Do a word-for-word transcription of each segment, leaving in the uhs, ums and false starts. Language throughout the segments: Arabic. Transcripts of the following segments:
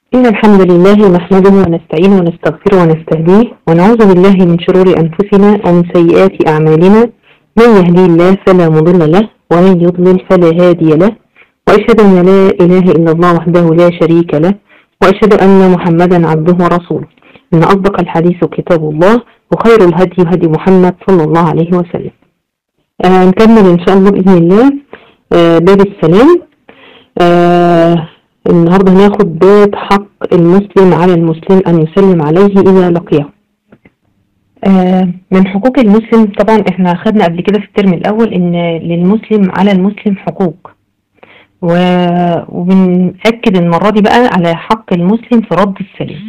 إن الحمد لله نحمده ونستعينه ونستغفره ونستهديه ونعوذ بالله من شرور أنفسنا ومن سيئات أعمالنا. من يهدي الله فلا مضل له ومن يضلل فلا هادي له، وأشهد أن لا إله إلا الله وحده لا شريك له، وأشهد أن محمدا عبده ورسوله. إن أصدق الحديث كتاب الله، وخير الهدي هدي محمد صلى الله عليه وسلم. آه نكمل إن شاء الله بإذن الله آه باب السلام. آه النهارده هناخد باب حق المسلم على المسلم أن يسلم عليه إذا لقيه. آه من حقوق المسلم، طبعا احنا خدنا قبل كده في الترم الأول إن للمسلم على المسلم حقوق، وبنأكد المرة دي بقى على حق المسلم في رد السلام.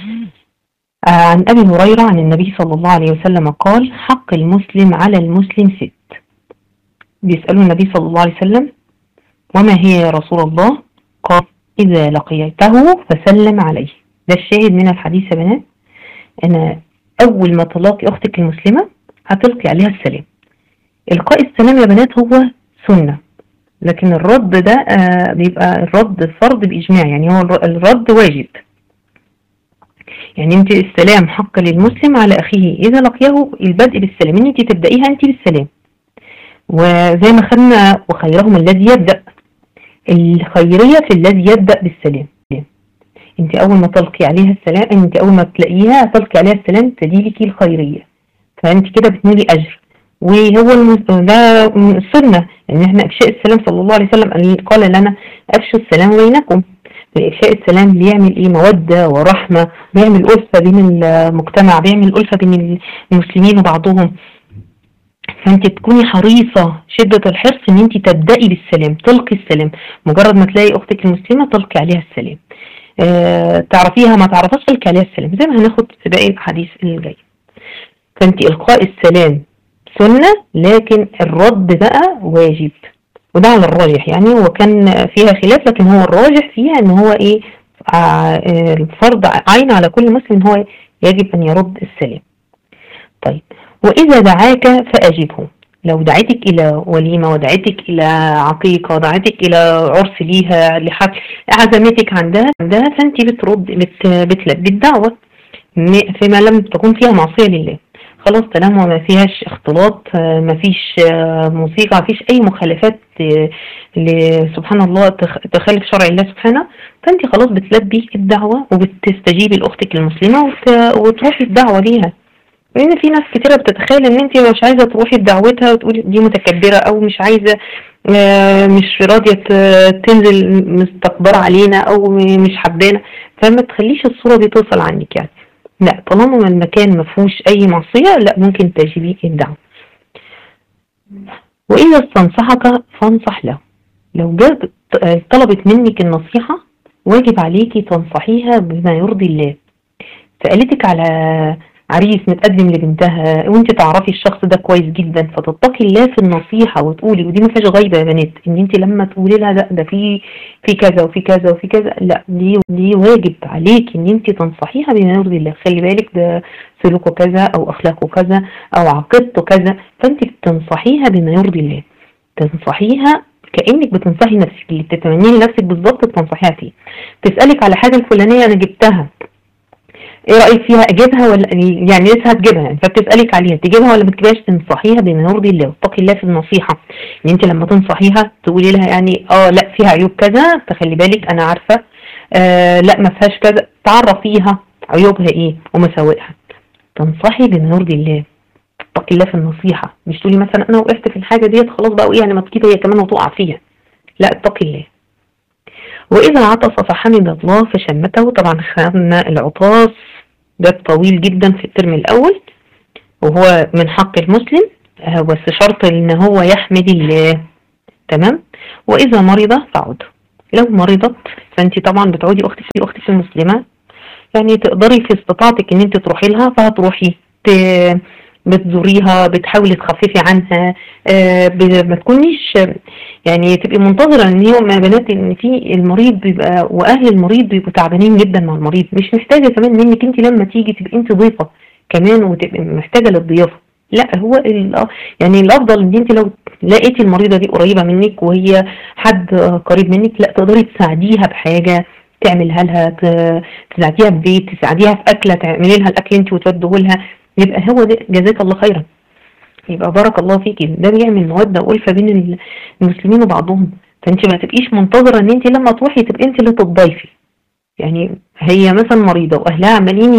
آه عن أبي هريرة عن النبي صلى الله عليه وسلم قال: حق المسلم على المسلم ست. بيسألوا النبي صلى الله عليه وسلم: وما هي يا رسول الله؟ قال: إذا لقيته فسلم عليه. ده الشاهد من الحديث يا بنات. أنا أول ما تلاقي أختك المسلمة هتلقي عليها السلام. إلقاء السلام يا بنات هو سنة، لكن الرد ده آه بيبقى الرد فرض بإجماع، يعني هو الرد واجب. يعني انت السلام حق للمسلم على أخيه إذا لقيه، البدء بالسلام ان انت تبدأيها انت بالسلام. وزي ما خدنا: وخيرهم الذي يبدأ. الخيرية في الذي يبدأ بالسلام. انت اول ما تلقي عليها السلام، انت اول ما تلاقيها تلقي عليها السلام تديلك الخيرية، فانت كده بتنولي اجر. وهو المس... ده السنة ان احنا افشاء السلام. صلى الله عليه وسلم قال لنا: افشوا السلام بينكم. افشاء السلام بيعمل ايه؟ مودة ورحمة، بيعمل ألفة بين المجتمع، بيعمل ألفة بين المسلمين وبعضهم. فانت تكوني حريصة شدة الحرص ان انت تبدأي بالسلام، تلقي السلام. مجرد ما تلاقي اختك المسلمة تلقي عليها السلام. اه تعرفيها ما تعرفش تلقي عليها السلام، زي ما هناخد في باقي الحديث اللي جاي. فانت القاء السلام سنة، لكن الرد بقى واجب، وده على الراجح يعني. وكان فيها خلاف، لكن هو الراجح فيها ان هو ايه؟ الفرض عين على كل مسلم هو يجب ان يرد السلام. طيب، وإذا دعاك فأجبه. لو دعيتك إلى وليمة، ودعيتك إلى عقيقة، ودعيتك إلى عرس ليها، لحفل، عزمتك عندها عندها فأنت بترد بت بتلبي الدعوة فيما لم تكن فيها معصية لله. خلاص طالما ما فيهاش اختلاط، ما فيش موسيقى، ما فيش أي مخالفات سبحان الله تخالف شرع الله سبحانه، فأنت خلاص بتلبي الدعوة وبتستجيبي لأختك المسلمة وتروحي الدعوة ليها. لان في ناس كتيرة بتتخيل ان انت مش عايزة تروحي بدعوتها وتقولي دي متكبرة، او مش عايزة مش راضية تنزل مستكبرة علينا، او مش حبانا. فما تخليش الصورة دي توصل عنك يعني. لا، طالما ما المكان ما فيهوش اي معصية، لا ممكن تجيبي الدعوة. واذا استنصحك فانصح له. لو جاب طلبت منك النصيحة، واجب عليكي تنصحيها بما يرضي الله. فقالتك على عريس متقدم لبنتها وانت تعرفي الشخص ده كويس جدا، فتتقي الله في النصيحة وتقولي. ودي ما فيهاش غيبة يا بنات، ان انت لما تقولي لها ده ده في في كذا وفي كذا وفي كذا، لا، دي دي واجب عليك ان انت تنصحيها بما يرضي الله. خلي بالك ده سلوكه كذا، او اخلاقه كذا، او عقيدته كذا، فانت بتنصحيها بما يرضي الله. تنصحيها كأنك بتنصحي نفسك، اللي بتتمنيه لنفسك بالظبط بتنصحيها فيه. تسألك على حاجة الفلانية انا جبتها، ايه رأيك فيها؟ اجيبها ولا يعني لسه هتجيبها يعني؟ فبتسألك عليها تجيبها ولا ما تجيبهاش؟ تنصحيها بما يرضي الله واتقي الله في النصيحة. ان انت لما تنصحيها تقولي لها يعني اه لا فيها عيوب كذا، تخلي بالك انا عارفة، آه لا ما فيهاش كذا، تعرفيها عيوبها ايه ومساوئها. تنصحي بما يرضي الله، اتقي الله في النصيحة. مش تقولي مثلا انا وقفت في الحاجة ديت خلاص بقى وايه يعني ما تجيب هي كمان وتقع فيها. لا، اتقي الله. واذا عطس فحمد الله فشمته. طبعا خدنا العطاس ده طويل جدا في الترم الأول، وهو من حق المسلم، بس شرط ان هو يحمد الله. تمام. وإذا مرض فعود. لو مرضت فانت طبعا بتعودي أختك أختك المسلمة، يعني تقدري في استطاعتك ان انت تروحي لها، فهتروحي بتزوريها، بتحاولي تخففي عنها. ما تكونيش يعني تبقي منتظرة ان يوم ما بنات ان في المريض بيبقى واهل المريض بيبقوا تعبانين جدا مع المريض. مش محتاجة كمان منك انت لما تيجي تبقي انت ضيفة كمان وتبقي محتاجة للضيافة. لا، هو يعني الافضل ان انت لو لقيتي المريضة دي قريبة منك وهي حد قريب منك، لا تقدري تساعديها بحاجة، تعملها لها، تساعديها في بيت، تساعديها في اكله، تعملي لها الاكل انت وتوديه لها، يبقى هو ده جزاك الله خيرا، يبقى بارك الله فيكي. ده بيعمل موده والفه بين المسلمين وبعضهم. فانت ما تبقيش منتظره ان انت لما تروحي تبقي انت اللي تضيفي. يعني هي مثلا مريضه واهلها عمالين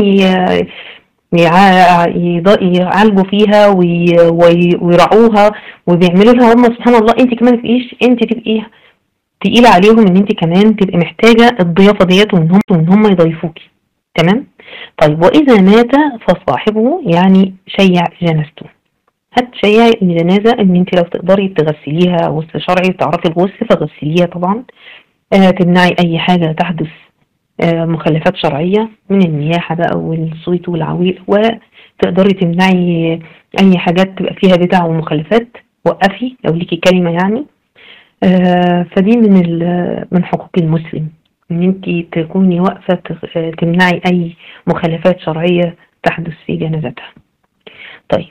يعالجوا فيها ويرعوها وبيعملوا لها هم، سبحان الله، انت كمان تبقيش انت تبقي تقيله عليهم ان انت كمان تبقي محتاجه الضيافه ديت وان هم وان هم يضيفوكي. تمام. طيب واذا مات فصاحبه، يعني شيع جنازته. هتشيعي الجنازه ان انت لو تقدري تغسليها غسل شرعي وتعرفي الغسل فغسليها طبعا. آه تمنعي اي حاجه تحدث آه مخلفات شرعيه من النياحه بقى والصوت والعويل، وتقدري تمنعي اي حاجات تبقى فيها بدع ومخلفات، وقفي لو ليكي كلمه يعني. آه فدي من من حقوق المسلم ان انت تكوني واقفه تمنعي اي مخالفات شرعيه تحدث في جنازتها. طيب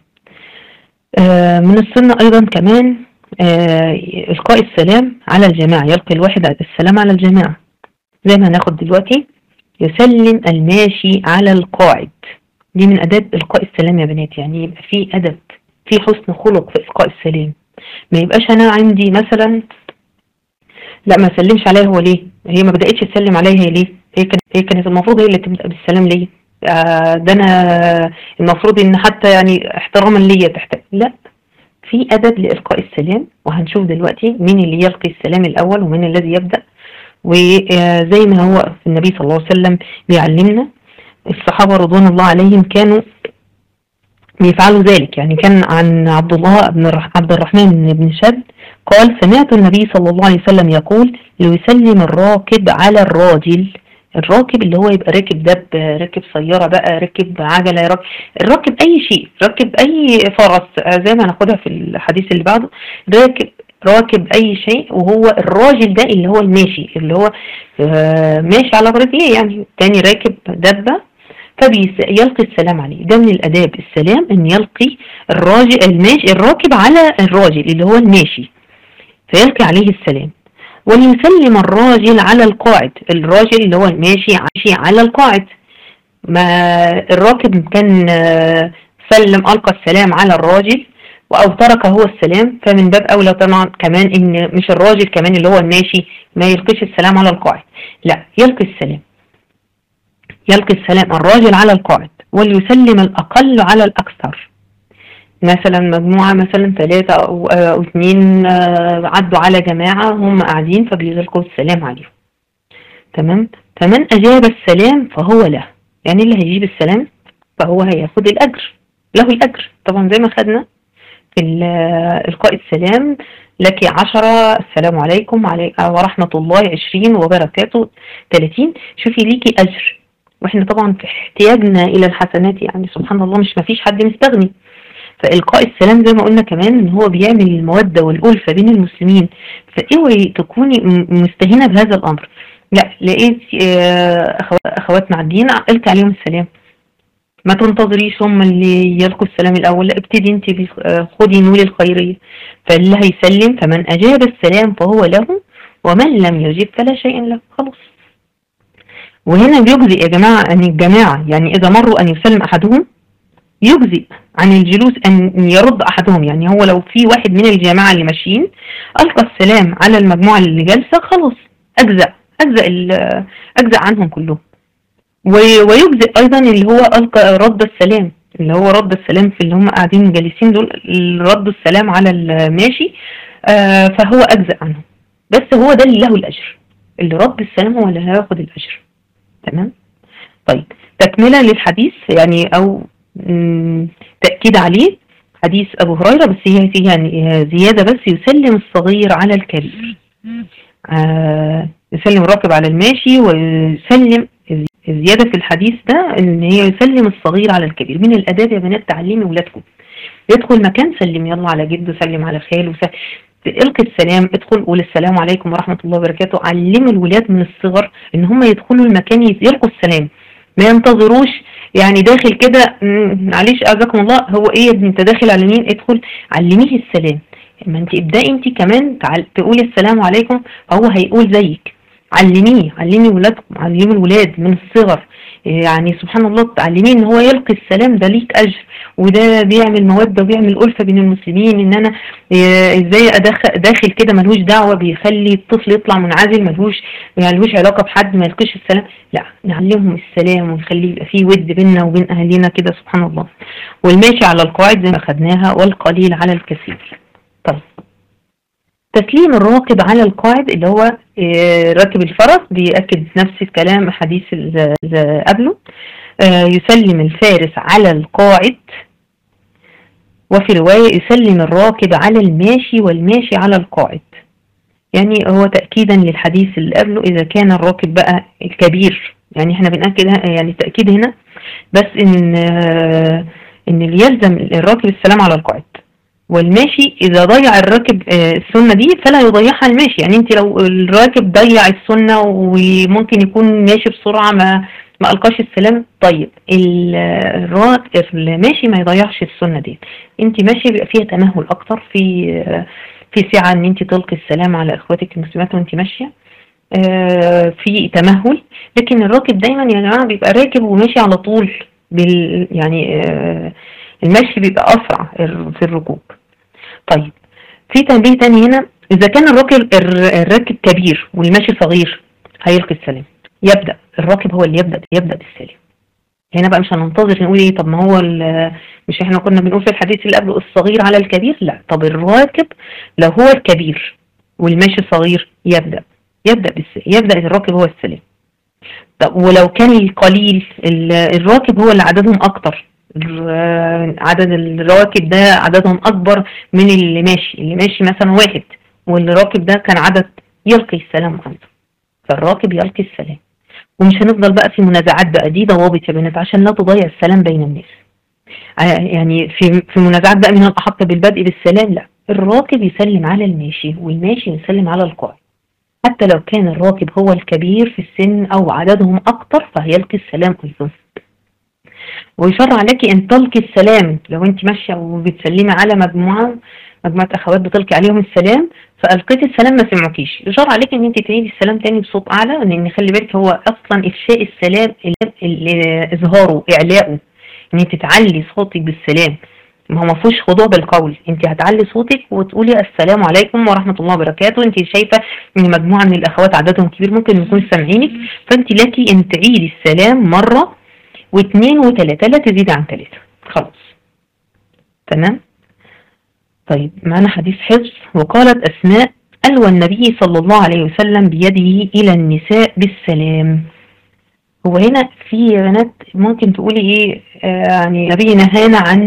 آه من السنه ايضا كمان آه القاء السلام على الجماعه، يلقي الواحد السلام على الجماعه زي ما هناخد دلوقتي. يسلم الماشي على القاعد، دي من اداب القاء السلام يا بنات. يعني يبقى في ادب، في حسن خلق في القاء السلام. ما يبقاش انا عندي مثلا لا ما سلمش عليها، هو ليه؟ هي ما بدأتش تسلم عليها هي ليه؟ هي كانت هي كانت المفروض هي اللي تبدأ بالسلام ليه؟ آه ده انا المفروض ان حتى يعني احتراما ليا تحت. لا، في ادب لإلقاء السلام، وهنشوف دلوقتي مين اللي يلقي السلام الاول ومين الذي يبدأ. وزي ما هو النبي صلى الله عليه وسلم بيعلمنا، الصحابة رضوان الله عليهم كانوا بيفعلوا ذلك. يعني كان عن عبد الله بن عبد الرحمن بن شد قال: سمعت النبي صلى الله عليه وسلم يقول: ليسلم الراكب على الراجل. الراكب اللي هو يبقى راكب دب، راكب سيارة بقى، راكب عجلة، راكب أي شيء، راكب أي فرس زي ما هناخدها في الحديث اللي بعده. راكب راكب أي شيء، وهو الراجل ده اللي هو الماشي، اللي هو ماشي على رجليه، يعني تاني راكب دبة فبيلقي السلام عليه. ده من الاداب السلام، ان يلقي الراجل الماشي الراكب على الراجل اللي هو الماشي فيلقي عليه السلام. وليسلم الراجل على القاعد، الراجل اللي هو الماشي على القاعد. ما الراكب كان سلم القى السلام على الراجل او ترك هو السلام، فمن باب اولى طبعا كمان ان مش الراجل كمان اللي هو الماشي ما يلقيش السلام على القاعد، لا يلقي السلام يلقي السلام الراجل على القاعد. وليسلم الأقل على الأكثر. مثلا مجموعة مثلا ثلاثة أو, أو اثنين عدوا على جماعة هم قاعدين فبيلقوا السلام عليهم. تمام. فمن أجاب السلام فهو له، يعني اللي هيجيب السلام فهو هياخد الأجر، له الأجر طبعا زي ما خدنا في إلقاء السلام. لك عشرة، السلام عليكم ورحمة الله عشرين وبركاته ثلاثين، شوفي ليكي أجر. واحنا طبعا في احتياجنا الى الحسنات، يعني سبحان الله مش مفيش حد مستغني. فإلقاء السلام زي ما قلنا كمان ان هو بيعمل المودة والألفة بين المسلمين. فاوعي تكوني مستهينة بهذا الامر. لا، لقيت اخوات معديين القي عليهم السلام، ما تنتظريش هم اللي يلقوا السلام الاول، لا ابتدي انت خدي نول الخيرية. فاللي هيسلم فمن اجاب السلام فهو له، ومن لم يجب فلا شيء له، خلاص. وهنا بيجزئ يا جماعة أن الجماعة يعني إذا مروا أن يسلم أحدهم، يجزئ عن الجلوس أن يرد أحدهم. يعني هو لو في واحد من الجماعة اللي ماشيين ألقى السلام على المجموعة اللي جالسة، خلاص أجزأ أجزأ, أجزأ عنهم كلهم. ويجزئ أيضا اللي هو ألقى رد السلام، اللي هو رد السلام في اللي هم قاعدين جالسين دول، رد السلام على الماشي فهو أجزأ عنهم. بس هو ده اللي له الأجر، اللي رد السلام هو اللي هياخد الأجر. تمام. طيب تكملة للحديث يعني او تأكيد عليه حديث ابو هريرة، بس هي فيها يعني زيادة، بس يسلم الصغير على الكبير. آه يسلم الراكب على الماشي، ويسلم الزيادة في الحديث ده ان هي يسلم الصغير على الكبير. من الاداب يا بنات تعلمي ولادكم، يدخل مكان سلم يلا على جده، سلم على خاله، القي السلام، ادخل قول السلام عليكم ورحمة الله وبركاته. علموا الولاد من الصغر ان هم يدخلوا المكان يلقوا السلام، ما ينتظروش يعني داخل كده معلش اعزكم الله، هو ايه انت داخل على مين؟ ادخل علميه السلام. اما انت ابدأي انت كمان تقولي السلام عليكم، فهو هيقول زيك علميه، علمي ولادكم، علمي الولاد من الصغر. يعني سبحان الله تعلميه ان هو يلقي السلام، ده ليك اجر، وده بيعمل موده وبيعمل الفه بين المسلمين. ان انا ازاي ادخل داخل كده ملهوش دعوه، بيخلي الطفل يطلع منعزل، ملهوش ملهوش علاقه بحد، ما يلقيش السلام. لا، نعلمهم السلام ونخليه يبقى فيه ود بيننا وبين اهالينا كده، سبحان الله. والماشي على القواعد زي ما خدناها، والقليل على الكثير. طيب، تسليم الراكب على القاعد اللي هو راكب الفرس، بيأكد نفس الكلام حديث اللي قبله. يسلم الفارس على القاعد، وفي رواية يسلم الراكب على الماشي والماشي على القاعد. يعني هو تأكيدا للحديث اللي قبله، إذا كان الراكب بقى الكبير، يعني احنا بنأكد يعني تأكيد هنا بس إن إن اللي يلزم الراكب السلام على القاعد، والماشي إذا ضيع الراكب السنة دي فلا يضيعها الماشي. يعني انت لو الراكب ضيع السنة وممكن يكون ماشي بسرعة ما ما ألقاش السلام، طيب الراكب الماشي ما يضيعش السنة دي. انت ماشي بيبقى فيها تمهل أكتر، في في سعة ان انت تلقي السلام على اخواتك المسلمات وانت ماشية، في تمهل. لكن الراكب دايما يا جماعة بيبقى راكب وماشي على طول، بال يعني المشي بيبقى أسرع في الركوب. طيب، في تنبيه تاني هنا، إذا كان الراكب الراكب كبير والماشي صغير هيلقي السلام. يبدأ الراكب هو اللي يبدأ يبدأ بالسلام. هنا بقى مش هننتظر نقول ايه، طب ما هو مش احنا كنا بنقول في الحديث اللي قبله الصغير على الكبير؟ لا، طب الراكب لو هو الكبير والماشي صغير يبدأ يبدأ بالسلام، يبدأ الراكب هو السلام. طب ولو كان القليل الراكب هو اللي عددهم أكتر، عدد الراكب ده عددهم أكبر من اللي ماشي، اللي ماشي مثلا واحد واللي راكب ده كان عدد، يلقي السلام عنده، فالراكب يلقي السلام. ومش هنفضل بقى في منازعات بقى، دي ضوابط يا بنات عشان لا تضيع السلام بين الناس. يعني في في منازعات بقى من الأحق بالبدء بالسلام، لا، الراكب يسلم على الماشي والماشي يسلم على القائم. حتى لو كان الراكب هو الكبير في السن أو عددهم أكتر فهيلقي السلام أيضا. ويشرع لك أن تلقي السلام لو أنت ماشية وبتسلمي على مجموعة مجموعة أخوات بتلقي عليهم السلام، فألقيت السلام ما سمعوكيش، يشرع لك أن أنت تعيدي السلام تاني بصوت أعلى، لأن خلي بالك هو أصلا إفشاء السلام إظهاره إعلاؤه، أن أنت تعلي صوتك بالسلام، ما هو ما فيهوش خضوع بالقول، انت هتعلي صوتك وتقولي السلام عليكم ورحمة الله وبركاته. انت شايفة ان مجموعة من الاخوات عددهم كبير ممكن يكون سامعينك، فانت لك ان تعيدي السلام مرة واثنين وثلاثة، لا تزيد عن ثلاثة، خلاص تمام. طيب، معنا حديث حفظ. وقالت أسماء: ألوى النبي صلى الله عليه وسلم بيده إلى النساء بالسلام. هو هنا في بنات ممكن تقولي ايه، آه يعني النبي نهانا عن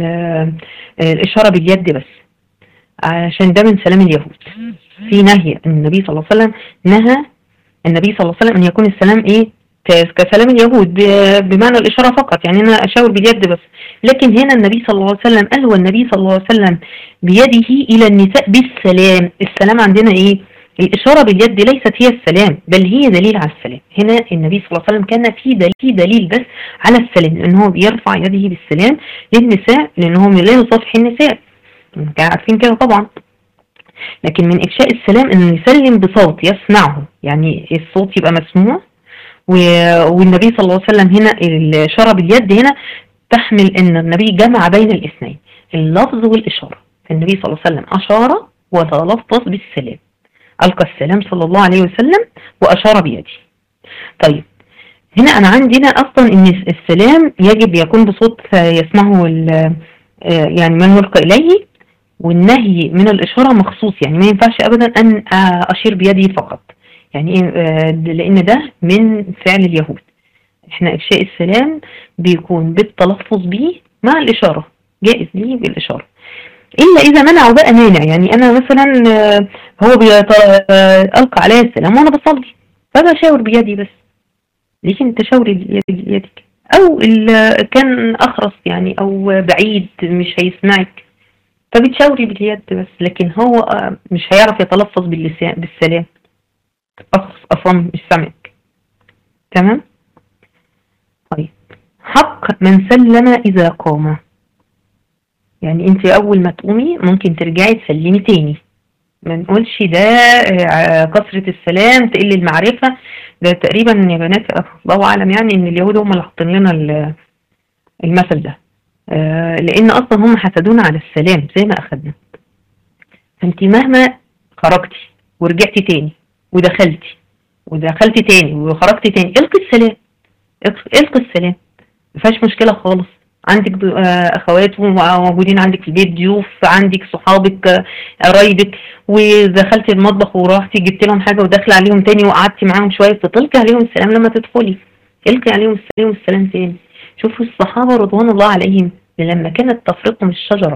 الإشارة باليد بس، عشان ده من سلام اليهود. في نهي النبي صلى الله عليه وسلم، نهى النبي صلى الله عليه وسلم أن يكون السلام ايه كسلام اليهود بمعنى الإشارة فقط، يعني أنا أشاور باليد بس. لكن هنا النبي صلى الله عليه وسلم ألوى النبي صلى الله عليه وسلم بيده إلى النساء بالسلام. السلام عندنا ايه؟ الإشارة باليد ليست هي السلام، بل هي دليل على السلام. هنا النبي صلى الله عليه وسلم كان في دليل, في دليل بس على السلام، لأن هو بيرفع يده بالسلام للنساء، لأنهم لا يصافح النساء، عارفين كده طبعا. لكن من إفشاء السلام أنه يسلم بصوت يسمعه، يعني الصوت يبقى مسموع. والنبي صلى الله عليه وسلم هنا الإشارة باليد هنا تحمل أن النبي جمع بين الاثنين، اللفظ والإشارة. فالنبي صلى الله عليه وسلم أشار وتلفظ بالسلام، ألقى السلام صلى الله عليه وسلم وأشار بيده. طيب، هنا أنا عندنا أصلا أن السلام يجب يكون بصوت يسمعه يعني من يلقى إليه، والنهي من الإشارة مخصوص، يعني ما ينفعش أبدا أن أشير بيدي فقط، يعني لأن ده من فعل اليهود. احنا إفشاء السلام بيكون بالتلفظ به مع الإشارة، جائز لي بالإشارة، إلا إذا منعوا بقى مانع. يعني أنا مثلا هو ألقى عليا السلام وأنا بصلي فبشاور بيدي بس، لكن تشاوري بيدك، أو كان أخرس يعني أو بعيد مش هيسمعك فبتشاوري باليد بس، لكن هو مش هيعرف يتلفظ باللسان بالسلام، أصلا مش سامعك. تمام. طيب، حق من سلم إذا قام، يعني انت اول ما تقومي ممكن ترجعي تسلمي تاني، ما نقولش ده آه، كثرة السلام تقل المعرفة. ده تقريبا يا بنات الله أعلم يعني إن اليهود هم اللي حاطين لنا ال- المثل ده. آه، لأن أصلا هم حسدونا على السلام زي ما أخدنا. فأنت مهما خرجتي ورجعتي تاني ودخلتي ودخلتي تاني وخرجتي تاني، القي السلام. القي السلام، مفيهاش مشكلة خالص. عندك ض- آه، اخوات موجودين عندك في البيت، ضيوف عندك، صحابك، آه، قرايبك، ودخلتي المطبخ ورحتي جبت لهم حاجة وداخله عليهم تاني وقعدتي معاهم شوية، فتلقي عليهم السلام لما تدخلي. القي عليهم السلام والسلام تاني. شوفوا الصحابة رضوان الله عليهم لما كانت تفرقهم الشجرة،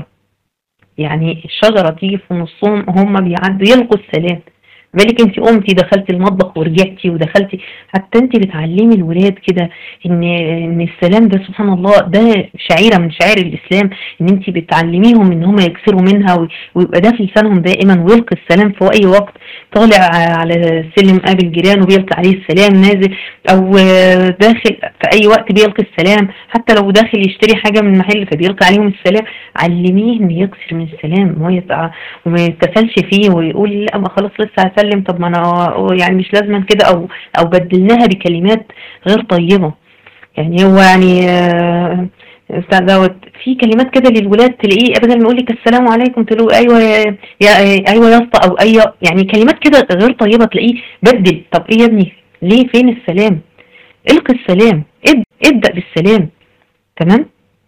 يعني الشجرة تيجي في نصهم هم بيعدوا يلقوا السلام، بالك انت قمتي دخلتي المطبخ ورجعتي ودخلتي. حتى انت بتعلمي الولاد كده ان ان السلام ده سبحان الله ده شعيرة من شعائر الاسلام، ان انت بتعلميهم ان هم يكسروا منها وي- ويبقى ده في لسانهم دائما، ويلقي السلام في اي وقت. طالع على السلم قابل جيرانه بيلقي عليه السلام، نازل او داخل في اي وقت بيلقي السلام، حتى لو داخل يشتري حاجة من محل فبيلقي عليهم السلام. علميه ان يكسر من السلام وما يتع- وما يتسلش فيه ويقول لا ما خلاص لسه هسلم، طب ما انا يعني مش لازما كده، او او بدلناها بكلمات غير طيبة. يعني هو يعني آه، بتاع دوت في كلمات كده للولاد تلاقيه بدل ما يقول لك السلام عليكم تقول له ايوه يا يا- ايوه يا اسطى، او اي يعني كلمات كده غير طيبة تلاقيه بدل. طب ايه يا ابني ليه؟ فين السلام؟ القي السلام، اب- ابدأ بالسلام. تمام.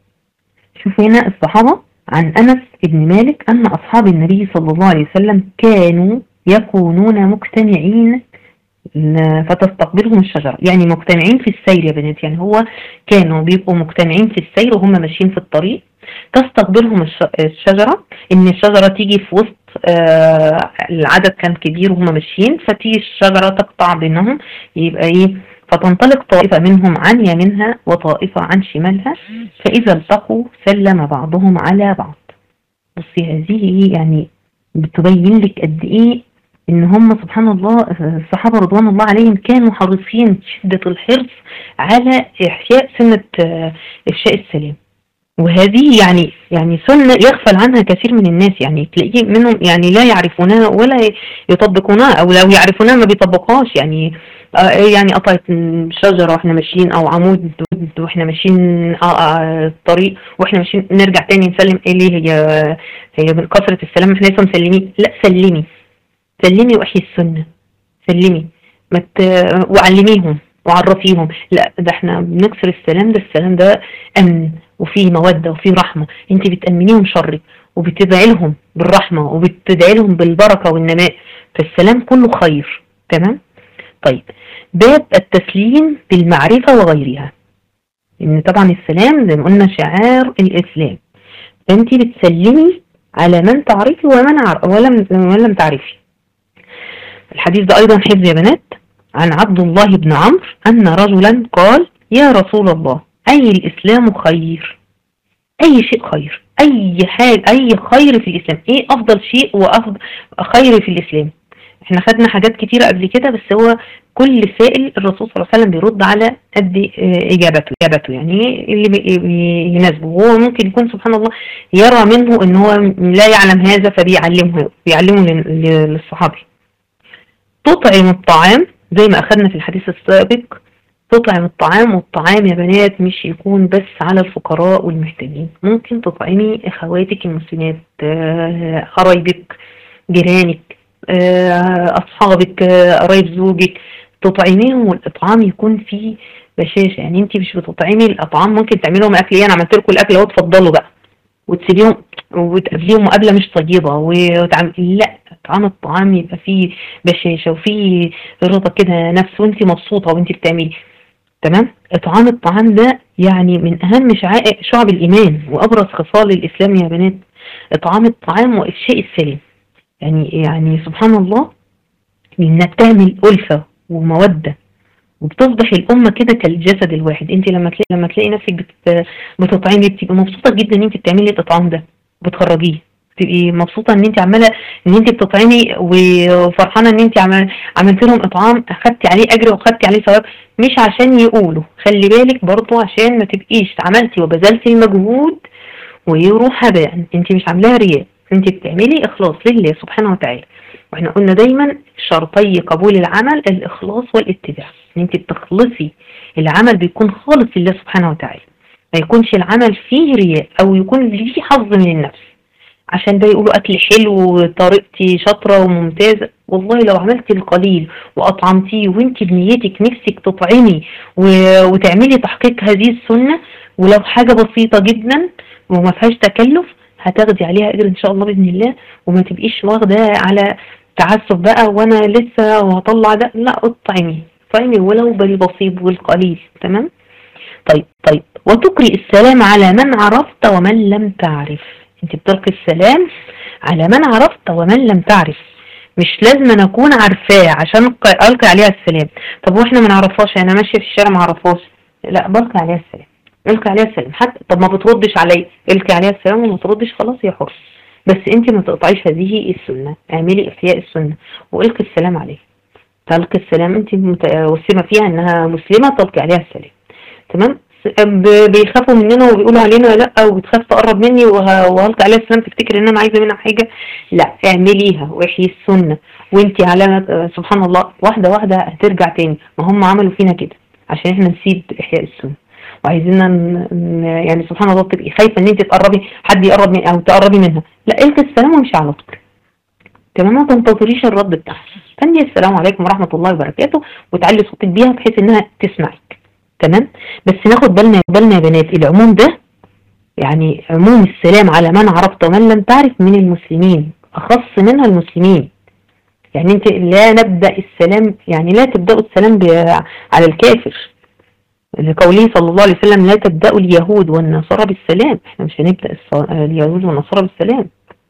شوف هنا الصحابة عن أنس بن مالك أن أصحاب النبي صلى الله عليه وسلم كانوا يكونون مجتمعين ل- فتستقبلهم الشجرة، يعني مجتمعين في السير يا بنات. يعني هو كانوا بيبقوا مجتمعين في السير وهم ماشيين في الطريق، تستقبلهم الش- الشجرة، إن الشجرة تيجي في وسط آه العدد كان كبير وهم ماشيين، فتيجي الشجرة تقطع بينهم، يبقى إيه؟ فتنطلق طائفة منهم عن يمينها وطائفة عن شمالها، فإذا التقوا سلم بعضهم على بعض. بصي هذه يعني بتبين لك قد ايه ان هم سبحان الله الصحابة رضوان الله عليهم كانوا حريصين شدة الحرص على احياء سنة آه، افشاء السلام. وهذه يعني يعني سنة يغفل عنها كثير من الناس، يعني تلاقيه منهم يعني لا يعرفونها ولا يطبقونها، او لو يعرفونها ما بيطبقوهاش. يعني آه إيه يعني قطعت شجرة واحنا ماشيين، او عمود واحنا ماشيين آه آه الطريق واحنا ماشيين نرجع تاني نسلم، ايه ليه؟ هي هي من كثرة السلام احنا لسه مسلمين؟ لا، سلمي. سلمي واحيي السنة. سلمي ما ت... وعلميهم وعرفيهم لا ده احنا بنكسر السلام، ده السلام ده امن وفيه مودة وفيه رحمة، انت بتأمنيهم شرك وبتدعي لهم بالرحمة وبتدعي لهم بالبركة والنماء، فالسلام كله خير. تمام. طيب، باب التسليم بالمعرفة وغيرها، ان طبعا السلام زي ما قلنا شعار الاسلام، انت بتسلمي على من تعرفي ومن عر... ولم ولم تعرفي. الحديث ده أيضا حفظ يا بنات. عن عبد الله بن عمرو أن رجلا قال يا رسول الله أي الإسلام خير؟ أي شيء خير؟ أي حاجة، أي خير في الإسلام؟ إيه أفضل شيء وأفضل خير في الإسلام؟ احنا خدنا حاجات كتيرة قبل كده، بس هو كل سائل الرسول صلى الله عليه وسلم بيرد على قد اه إجابته إجابته يعني اللي بي- بي- يناسبه. وهو ممكن يكون سبحان الله يرى منه إن هو لا يعلم هذا فبيعلمه بيعلمه لل- للصحابي. تطعم الطعام زي ما أخذنا في الحديث السابق. تطعم الطعام، والطعام يا بنات مش يكون بس على الفقراء والمحتاجين، ممكن تطعمي أخواتك المسلمات، آه، قرايبك، جيرانك، آه، أصحابك، آه، قرايب زوجك، تطعميهم. والإطعام يكون فيه بشاشة، يعني انت مش بتطعمي الأطعام ممكن تعملي لهم أكل، يعني عملت لكم الأكل اهو اتفضلوا بقى، وتسيبيهم وتقابليهم مقابلة مش طيبة وتعم... لا، طعام الطعام يبقى فيه بشاشة وفيه رضا كده نفس، وانت مبسوطة وانت بتعملي. تمام. اطعام الطعام ده يعني من اهم شعائر شعب الايمان وابرز خصال الاسلام يا بنات. اطعام الطعام وافشاء السلام، يعني يعني سبحان الله انها بتعمل ألفة ومودة، وبتصبح الأمة كده كالجسد الواحد. انت لما تلاقي لما تلاقي نفسك بت... بتطعمي بتبقى مبسوطة جدا ان انت بتعملي الإطعام ده بتخرجيه، تبقي مبسوطة ان انت عمالة ان انت بتطعمي وفرحانة ان انت عمل... عملت لهم إطعام، اخدتي عليه اجر واخدتي عليه ثواب، مش عشان يقولوا. خلي بالك برضو عشان ما تبقيش عملتي وبذلتي المجهود ويروح هباء، انت مش عاملاها رياء، انت بتعملي اخلاص لله سبحانه وتعالى. واحنا قلنا دايما شرطي قبول العمل الإخلاص والاتباع، ان انت بتخلصي العمل بيكون خالص لله سبحانه وتعالى، ما يكونش العمل فيه رياء او يكون فيه حظ من النفس عشان ده يقولوا اكل حلو وطريقتي شاطره وممتازه. والله لو عملتي القليل واطعمتيه وانت بنيتك نفسك تطعمي وتعملي تحقيق هذه السنه، ولو حاجه بسيطه جدا وما فيهاش تكلف، هتاخدي عليها اجر ان شاء الله باذن الله، وما تبقيش واخده على تعسف بقى وانا لسه وهطلع ده. لا، اطعمي اطعمي ولو بالبسيط والقليل. تمام. طيب طيب وتقرئ السلام على من عرفت ومن لم تعرف. انت بتلقي السلام على من عرفت ومن لم تعرف، مش لازم انا اكون عارفاه عشان القي عليها السلام. طب واحنا ما نعرفهاش، انا ماشيه في الشارع ما اعرفهاش، لا بلقي عليها السلام، القي عليها السلام. حتى طب ما بتردش عليا، القي عليها السلام وما تردش خلاص يا حر، بس انت ما تقطعيش هذه السنه، اعملي احياء السنه والقي السلام عليها. تلقي السلام انت متوسمه فيها انها مسلمه، تلقي عليها السلام. تمام. بيخافوا مننا وبيقولوا علينا لا، وبتخاف تقرب مني وهلقي عليها السلام تفتكر ان انا عايزه منها حاجه. لا، اعمليها واحيي السنه، وانت على سبحان الله واحده واحده هترجع تاني. ما هم عملوا فينا كده عشان احنا نسيب احياء السنه، وعايزيننا يعني سبحان الله تبقي خايفه ان انت تقربي حد يقرب من او تقربي منها. لا، القي السلام وامشي على طول. تمام. ما تنتظريش الرد بتاعها، تاني السلام عليكم ورحمه الله وبركاته وتعلي صوتك بيها بحيث انها تسمعك. تمام. بس ناخد بالنا بالنا يا بنات، العموم ده يعني عموم السلام على من عرفت ومن لم تعرف من المسلمين، اخص منها المسلمين. يعني انت لا نبدا السلام، يعني لا تبداوا السلام على الكافر، لقوله صلى الله عليه وسلم لا تبداوا اليهود والنصارى بالسلام. احنا مش هنبدا اليهود والنصارى بالسلام.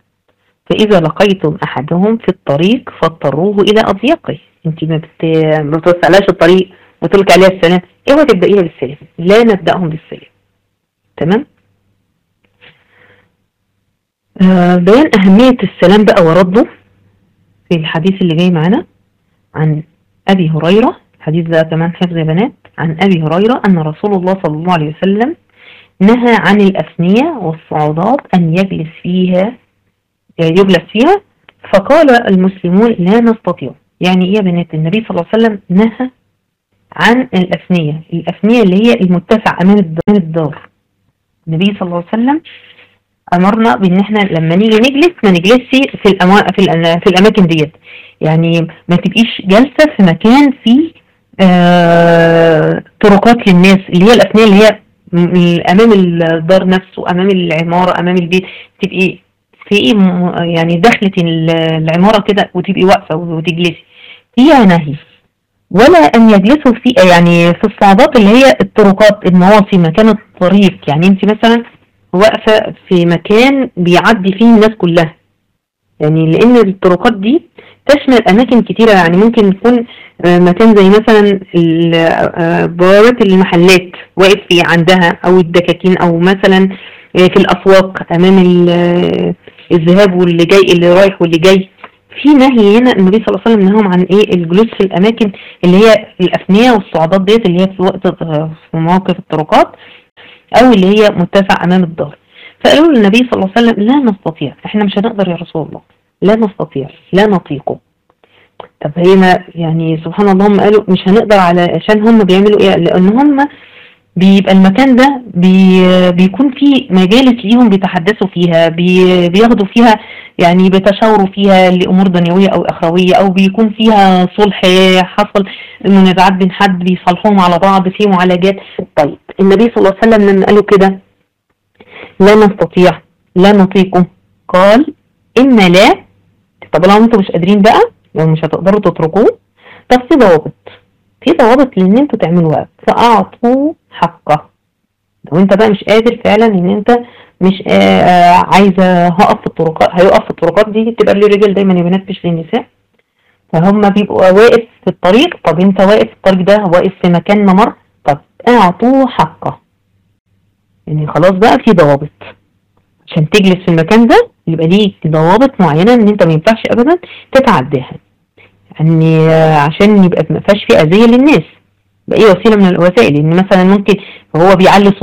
فاذا لقيتم احدهم في الطريق فاضطروه الى اضيقه. انت ما بتوسعلاش الطريق وتلقي عليها السلام، اوعى تبدأيها بالسلام، لا نبدأهم بالسلام. تمام. آه بيان أهمية السلام بقى ورده في الحديث اللي جاي معنا عن أبي هريرة. الحديث ده كمان حفظ يا بنات. عن أبي هريرة أن رسول الله صلى الله عليه وسلم نهى عن الأفنية والصعودات أن يجلس فيها يجلس فيها فقال المسلمون لا نستطيع. يعني إيه يا بنات؟ النبي صلى الله عليه وسلم نهى عن الأفنية، الأفنية اللي هي المتسع أمام الدار. النبي صلى الله عليه وسلم أمرنا بأن احنا لما نيجي نجلس ما نجلسش في الأما... في, الأ... في الأماكن ديت. يعني ما تبقيش جالسة في مكان فيه آه... طرقات للناس، اللي هي الأفنية اللي هي أمام الدار نفسه، أمام العمارة، أمام البيت. تبقي في يعني دخلة العمارة كده وتبقي واقفة وتجلسي فيها نهي. ولا أن يجلسوا في يعني في الصعدات اللي هي الطرقات، المواصي، مكان الطريق. يعني انت مثلا واقفة في مكان بيعدي فيه الناس كلها، يعني لأن الطرقات دي تشمل أماكن كتيرة. يعني ممكن يكون مكان زي مثلا بوابات المحلات واقف في عندها، أو الدكاكين، أو مثلا في الأسواق أمام الذهاب واللي جاي، اللي رايح واللي جاي. في نهي هنا النبي صلى الله عليه وسلم نهاهم عن ايه؟ الجلوس في الاماكن اللي هي الافنيه والصعودات ديت، اللي هي في وقت في مواقف الطرقات، او اللي هي متسع امام الدار. فقالوا للنبي صلى الله عليه وسلم لا نستطيع، احنا مش هنقدر يا رسول الله، لا نستطيع، لا نطيقه. طب هنا يعني سبحان الله هم قالوا مش هنقدر على عشان هم بيعملوا ايه؟ لان هم بيبقى المكان ده بي بيكون فيه مجالس ليهم بيتحدثوا فيها، بي بياخدوا فيها يعني بيتشاوروا فيها لأمور دنيوية أو أخروية، أو بيكون فيها صلح، حصل منازعات بين حد بيصالحوهم على بعض، في معالجات. طيب النبي صلى الله عليه وسلم لما قالوا كده لا نستطيع لا نطيقه، قال إما لا. طب لو انتوا مش قادرين بقى، لو مش هتقدروا تتركوه، طب في ضوابط في ضوابط لان انتوا تعملوها، فاعطوا حقه. لو انت بقى مش قادر فعلا ان انت مش آه عايزه هقف في الطرقات، هيقف في الطرقات دي بتبقى للرجال دايما يا بنات مش للنساء، فهم بيبقوا واقف في الطريق. طب انت واقف في الطريق ده، واقف في مكان ممر، طب اعطوا حقه. يعني خلاص بقى في ضوابط عشان تجلس في المكان ده، يبقى ليك ضوابط معينه ان انت ما ينفعش ابدا تتعداها، يعني عشان يبقى ما فيهاش فيه اذيه للناس باي وسيله من الوسائل. ان مثلا ممكن هو بيعلي صوته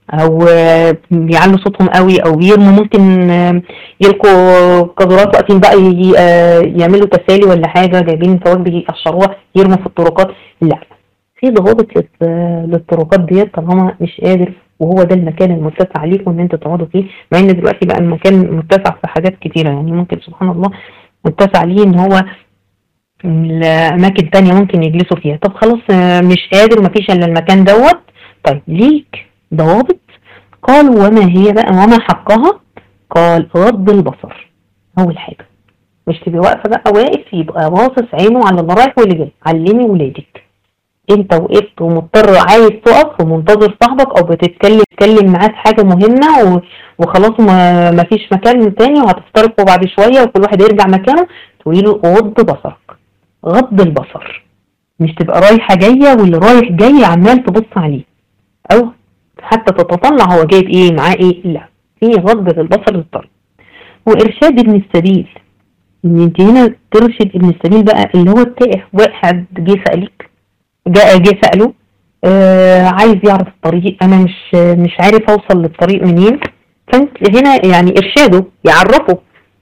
او آه، بيعلوا صوتهم قوي، او بيرموا ممكن آه، يلقوا قذورات واقفين بقى ي- آه، يعملوا تسالي ولا حاجه، جايبين فواكه يقشروها يرموا في الطرقات. لا، في ضوابط للط- للطرقات ديت طالما مش قادر، وهو ده المكان المتسع ليكم ان انتوا تقعدوا فيه. مع ان دلوقتي بقى المكان متسع في حاجات كتيره، يعني ممكن سبحان الله متسع ليه ان هو الاماكن تانية ممكن يجلسوا فيها. طب خلاص آه، مش قادر مفيش الا المكان دوت، طيب ليك ضوابط. قال وما هي بقى وما حقها؟ قال غض البصر. اول حاجه، مش تبقى واقفه بقى واقف يبقى باصص عينه على اللي رايح واللي جاي. علمي ولادك انت وقفت ومضطر عايز تقف ومنتظر صاحبك او بتتكلم تتكلم معاه في حاجه مهمه و- وخلاص ما ما فيش مكان تاني وهتفترقوا بعد شويه وكل واحد يرجع مكانه، تقولي له غض بصرك. غض البصر، مش تبقى رايحه جايه واللي رايح جاي عمال تبص عليه، او حتى تتطلع هو جايب ايه معاه ايه. لا، في غض البصر للطريق. وارشاد ابن السبيل، ان انت هنا ترشد ابن السبيل بقى اللي هو التائه. واحد جه سألك، جاء جه سأله آه عايز يعرف الطريق، انا مش مش عارف اوصل للطريق منين. فانت هنا يعني ارشاده، يعرفه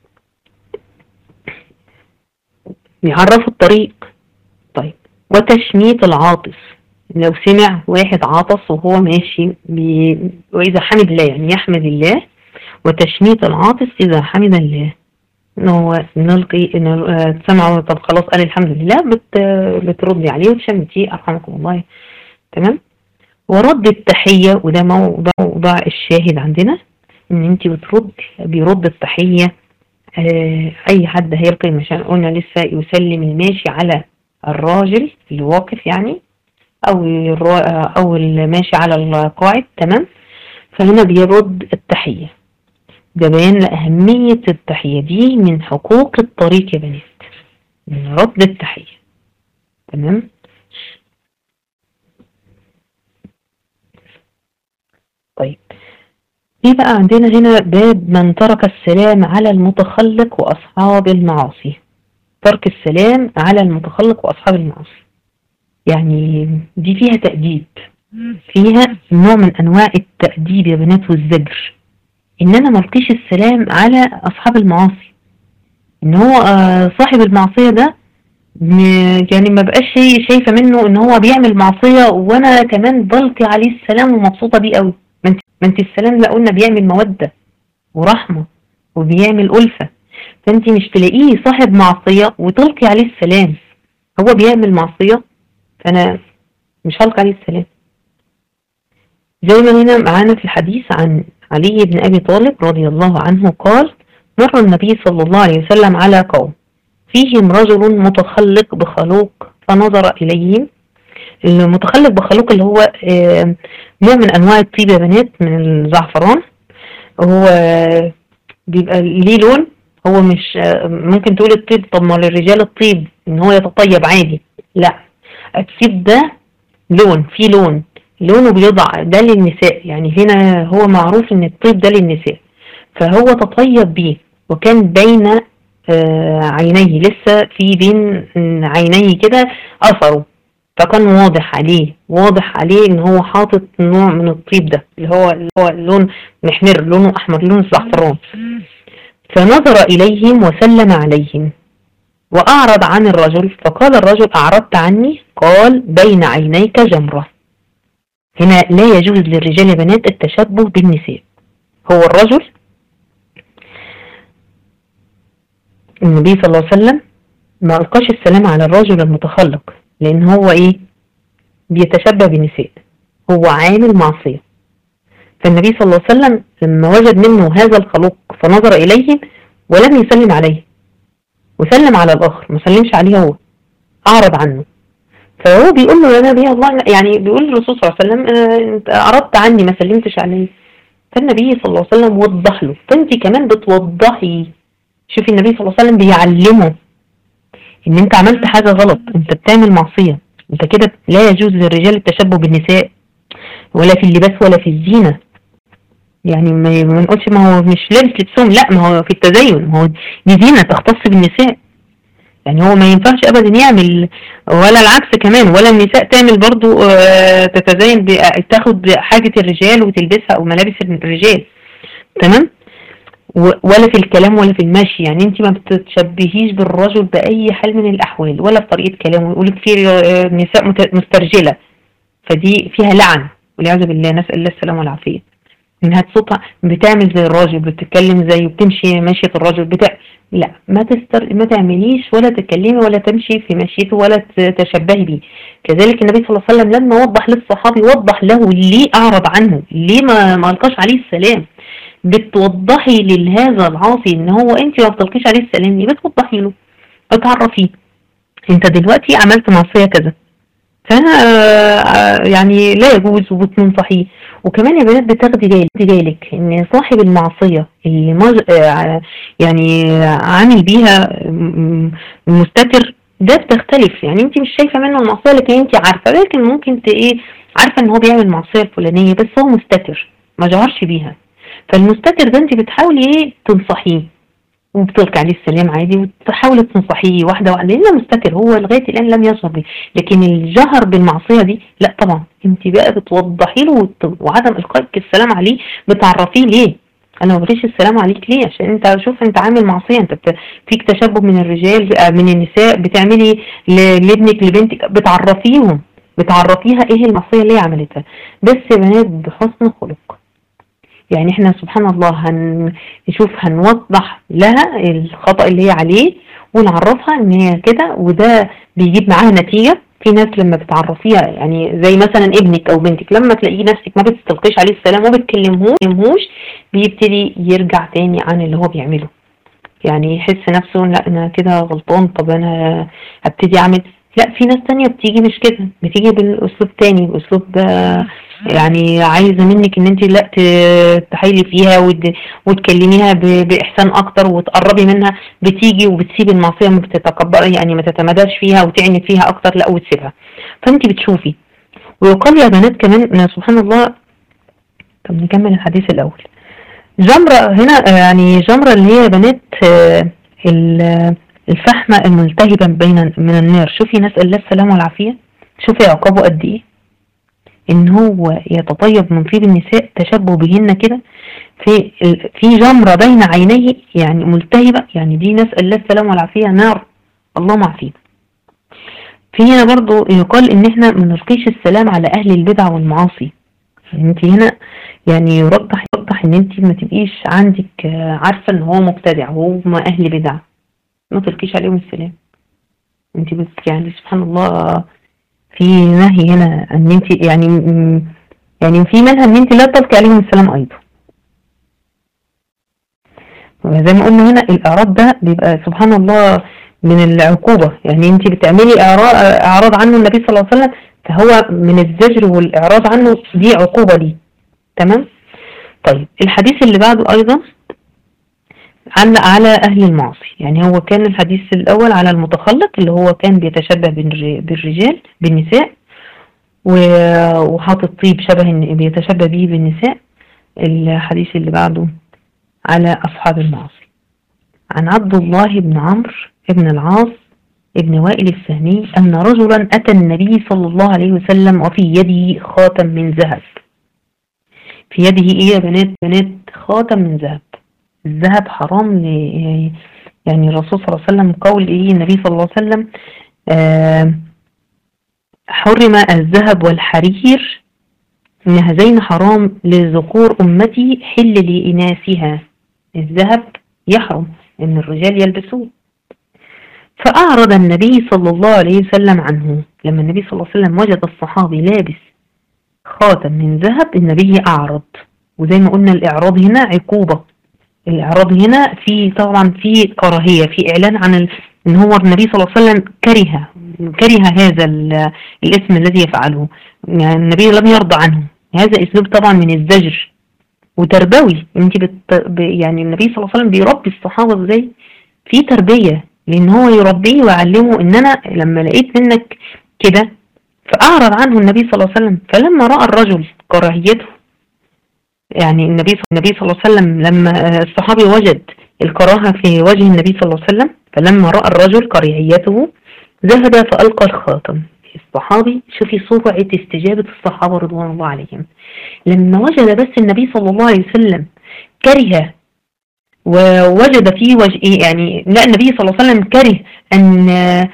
يعرفه الطريق. طيب، وتشميت العاطس، لو سمع واحد عطس وهو ماشي بي... وإذا حمد الله يعني يحمد الله. وتشميت العاطس إذا حمد الله، إن هو نلقي إن آه، تسمعوا طب خلاص قال الحمد لله، بت... بتردي عليه وتشمتيه أرحمكم الله. تمام. ورد التحية، وده موضوع موضوع الشاهد عندنا، إن أنت بترد بيرد التحية. آه أي حد هيلقي، مش قلنا لسه يسلم الماشي على الراجل اللي واقف يعني، او الرا- او الماشي على القاعد. تمام. فهنا بيرد التحية، ده بيان لأهمية التحية دي من حقوق الطريق يا بنات، من رد التحية. تمام. طيب، في بقى عندنا هنا باب من ترك السلام على المتخلق وأصحاب المعاصي. ترك السلام على المتخلق وأصحاب المعاصي، يعني دي فيها تأديب، فيها نوع من أنواع التأديب يا بنات والزجر. ان انا ملقيش السلام على اصحاب المعاصي، ان هو آه، صاحب المعصية ده م- يعني ما بقاش شي- شايفة منه ان هو بيعمل معصية وانا كمان بلقي عليه السلام ومبسوطة بيه قوي. ما انت ما انت السلام لا قلنا بيعمل مودة ورحمة وبيعمل ألفة، فانت مش تلاقيه صاحب معصية وتلقي عليه السلام. هو بيعمل معصية فانا مش هلقي عليه السلام. زي ما هنا معانا في الحديث عن علي بن أبي طالب رضي الله عنه قال: مر النبي صلى الله عليه وسلم على قوم فيهم رجل متخلق بخلوق فنظر إليهم. المتخلق بخلوق اللي هو آه، نوع من أنواع الطيب يا بنات، من الزعفران. هو بيبقى ليه لون، هو مش آه، ممكن تقول الطيب، طب ما للرجال الطيب ان هو يتطيب عادي. لا، الطيب ده لون، في لون لونه بيضع، ده للنساء يعني. هنا هو معروف ان الطيب ده للنساء، فهو تطيب بيه وكان بين آه عينيه، لسه في بين عينيه كده اثره، فكان واضح عليه واضح عليه ان هو حاطط نوع من الطيب ده اللي هو اللي هو لون محمر، لونه احمر، لون الزعفران. فنظر اليهم وسلم عليهم واعرض عن الرجل، فقال الرجل: اعرضت عني؟ قال: بين عينيك جمرة. هنا لا يجوز للرجال يا بنات التشبه بالنساء. هو الرجل، النبي صلى الله عليه وسلم ما ألقاش السلام على الرجل المتخلق، لأن هو إيه؟ بيتشبه بالنساء، هو عامل معصية. فالنبي صلى الله عليه وسلم لما وجد منه هذا الخلوق فنظر إليه ولم يسلم عليه، وسلم على الآخر، ما سلمش عليه هو، أعرض عنه. فهو بيقول له: يا نبي الله، يعني بيقول للرسول صلى الله عليه وسلم: آه، انت أعرضت عني ما سلمتش عليه. فالنبي صلى الله عليه وسلم وضح له، فانت كمان بتوضحي. شوفي النبي صلى الله عليه وسلم بيعلمه ان انت عملت حاجة غلط، انت بتعمل معصية، انت كده لا يجوز للرجال التشبه بالنساء، ولا في اللباس ولا في الزينة. يعني ما ما نقولش ما هو مش لابس لبسهم، لا، ما هو في التزين، ما هو دي زينة تختص بالنساء. يعني هو ما ينفعش ابدا يعمل، ولا العكس كمان، ولا النساء تعمل برضو آه، تتزين ب- تاخد حاجة الرجال وتلبسها او ملابس الرجال. تمام. و- ولا في الكلام ولا في المشي، يعني انت ما بتتشبهيش بالرجل باي حال من الاحوال، ولا في طريقة كلامه. يقولك في آه، نساء مت- مسترجلة، فدي فيها لعن والعياذ بالله، نسأل الله السلامة والعافية. انها صوتها بتعمل زي الراجل، بتتكلم زي وبتمشي مشية الراجل بتاع. لا، ما تستر... ما تعمليش ولا تتكلمي ولا تمشي في مشيته ولا ت- تشبهي بيه. كذلك النبي صلى الله عليه وسلم لما وضح للصحابي، وضح له ليه اعرض عنه، ليه ما ما القاش عليه السلام. بتوضحي لهذا العاصي ان هو انت ما بتلقيش عليه السلام، ليه بتوضحي له، بتعرفيه انت دلوقتي عملت معصية كذا، فانا آه، يعني لا يجوز، وبتنصحيه. وكمان يا بنات بتاخدي بالك بالك ان صاحب المعصيه اللي مج... آه، يعني عامل بيها م- مستتر، ده بتختلف. يعني انت مش شايفه منه المعصيه، لكن انت عارفه، لكن ممكن ت ايه، عارفه ان هو بيعمل المعصيه الفلانيه، بس هو مستتر ما جهرش بيها. فالمستتر ده انت بتحاولي ايه، تنصحيه، وبتلقي عليه السلام عادي، وتحاولي تنصحيه واحدة واحدة، لأنه مستتر، هو لغاية الآن لم يشعر به. لكن الجهر بالمعصية دي لا طبعا، انت بقى بتوضحي له، وت- وعدم إلقائك السلام عليه بتعرفيه ليه. انا ما بقوليش السلام عليك ليه، عشان انت شوف انت عامل معصية، انت بت... فيك تشبه من الرجال آه، من النساء، بتعملي ل- لابنك لبنتك، بتعرفيهم، بتعرفيها ايه المعصية اللي هي عملتها. بس يا بنات بحسن خلق. يعني احنا سبحان الله هنشوف، هنوضح لها الخطأ اللي هي عليه، ونعرفها ان هي كده، وده بيجيب معاها نتيجة. في ناس لما بتعرفيها، يعني زي مثلا ابنك او بنتك، لما تلاقيه نفسك ما بتستلقيش عليه السلام وما بتكلمهوش، بيبتدي يرجع تاني عن اللي هو بيعمله. يعني يحس نفسه لا انا كده غلطان، طب انا هبتدي اعمل. لا، في ناس تانية بتيجي مش كده، بتيجي بالاسلوب تاني، باسلوب آه، يعني عايزة منك ان انت لا ت- تحايلي فيها وت- وتكلميها ب- باحسان اكتر وتقربي منها. بتيجي وبتسيب المعصية، ما بتتكبر يعني، ما تتمداش فيها وتعني فيها اكتر، لا وتسيبها. فانت بتشوفي. ويقال يا بنات كمان إن سبحان الله. طب نكمل الحديث الاول. جمرة هنا آه، يعني جمرة اللي هي بنات آه، ال- الفحمة الملتهبة بين من النار. شوفي نسأل الله السلامة والعافية. شوفي عقابه قد ايه، ان هو يتطيب من طيب النساء، تشبه بهن كده. في ال- في جمرة بين عينيه، يعني ملتهبة، يعني دي نسأل الله السلامة والعافية، نار، اللهم عافينا. في هنا برضو يقال ان احنا ما نلقيش السلام على اهل البدع والمعاصي. يعني انت هنا يعني يوضح يوضح ان انت ما تبقيش عندك آه، عارفه ان هو مبتدع وهو ما اهل بدع، ما تلقيش عليهم السلام. انت بس يعني سبحان الله، في نهي هنا ان انت يعني م- يعني في منها ان انت لا تلقي عليهم السلام ايضا. زي ما قلنا هنا الاعراض ده بيبقى سبحان الله من العقوبه. يعني انت بتعملي اعراض اعراض عنه النبي صلى الله عليه وسلم، فهو من الزجر والاعراض عنه دي عقوبه ليه. تمام. طيب الحديث اللي بعده ايضا عن على أهل المعاصي. يعني هو كان الحديث الأول على المتخلق اللي هو كان بيتشبه بالر- بالرجال بالنساء، و- وحاطط طيب شبه إن بيتشبه به بالنساء. الحديث اللي بعده على أصحاب المعاصي. عن عبد الله بن عمرو بن العاص ابن وائل السهمي أن رجلا أتى النبي صلى الله عليه وسلم وفي يده خاتم من ذهب. في يده إيه يا بنات؟ بنات خاتم من ذهب. الذهب حرام ل... يعني الرسول صلى الله عليه وسلم قول ايه النبي صلى الله عليه وسلم آه حرم الذهب والحرير، ان هذين حرام لذكور امتي حل لإناثها. الذهب يحرم ان الرجال يلبسوه. فأعرض النبي صلى الله عليه وسلم عنه. لما النبي صلى الله عليه وسلم وجد الصحابي لابس خاتم من ذهب، النبي أعرض. وزي ما قلنا الإعراض هنا عقوبة. الإعراض هنا في طبعا في كراهية، في إعلان عن ال... إن هو النبي صلى الله عليه وسلم كره كره هذا ال... الاسم الذي يفعله. يعني النبي لم يرضى عنه. هذا أسلوب طبعا من الزجر وتربوي. انت بت... ب... يعني النبي صلى الله عليه وسلم بيربي الصحابة ازاي؟ في تربية، لأن هو يربيه ويعلمه إن أنا لما لقيت منك كده. فأعرض عنه النبي صلى الله عليه وسلم. فلما رأى الرجل كراهيته، يعني النبي النبي صلى الله عليه وسلم لما الصحابي وجد الكراهة في وجه النبي صلى الله عليه وسلم، فلما رأى الرجل كراهيته ذهب فألقى الخاتم. الصحابي، شوفي سرعة استجابة الصحابة رضوان الله عليهم، لما وجد بس النبي صلى الله عليه وسلم كره ووجد فيه وجه يعني لا النبي صلى الله عليه وسلم كره أن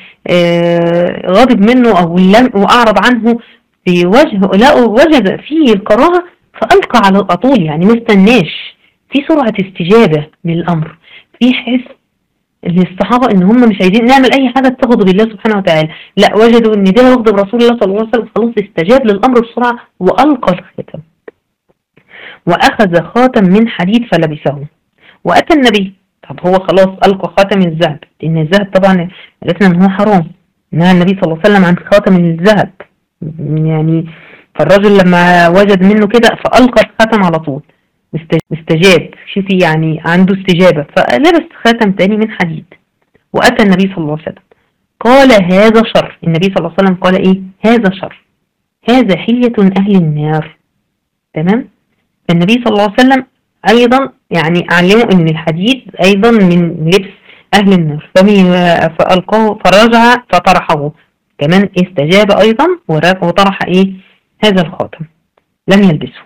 غضب منه أو لم وأعرض عنه في وجهه، لا وجد فيه الكراهة فألقى على طول، يعني ما استناش، في سرعة استجابة للأمر، في حس للصحابة ان هم مش عايزين نعمل اي حاجة تغضب الله سبحانه وتعالى، لا وجدوا ان ده يغضب رسول الله صلى الله عليه وسلم، خلاص استجاب للأمر بسرعة وألقى الخاتم. وأخذ خاتم من حديد فلبسه وأتى النبي. طب هو خلاص ألقى خاتم الذهب، لأن الذهب طبعا عرفنا ان هو حرام، نهى النبي صلى الله عليه وسلم عن خاتم الذهب يعني. فالرجل لما وجد منه كده فألقى الخاتم على طول واستجاب، شوفي يعني عنده استجابة، فلبس خاتم تاني من حديد. وأتى النبي صلى الله عليه وسلم قال هذا شر. النبي صلى الله عليه وسلم قال ايه؟ هذا شر، هذا حلية أهل النار. تمام. فالنبي صلى الله عليه وسلم أيضا يعني علموا ان الحديد أيضا من لبس أهل النار، فألقاه فرجع فطرحه كمان، استجاب أيضا وطرح ايه؟ هذا الخاتم، لم يلبسه.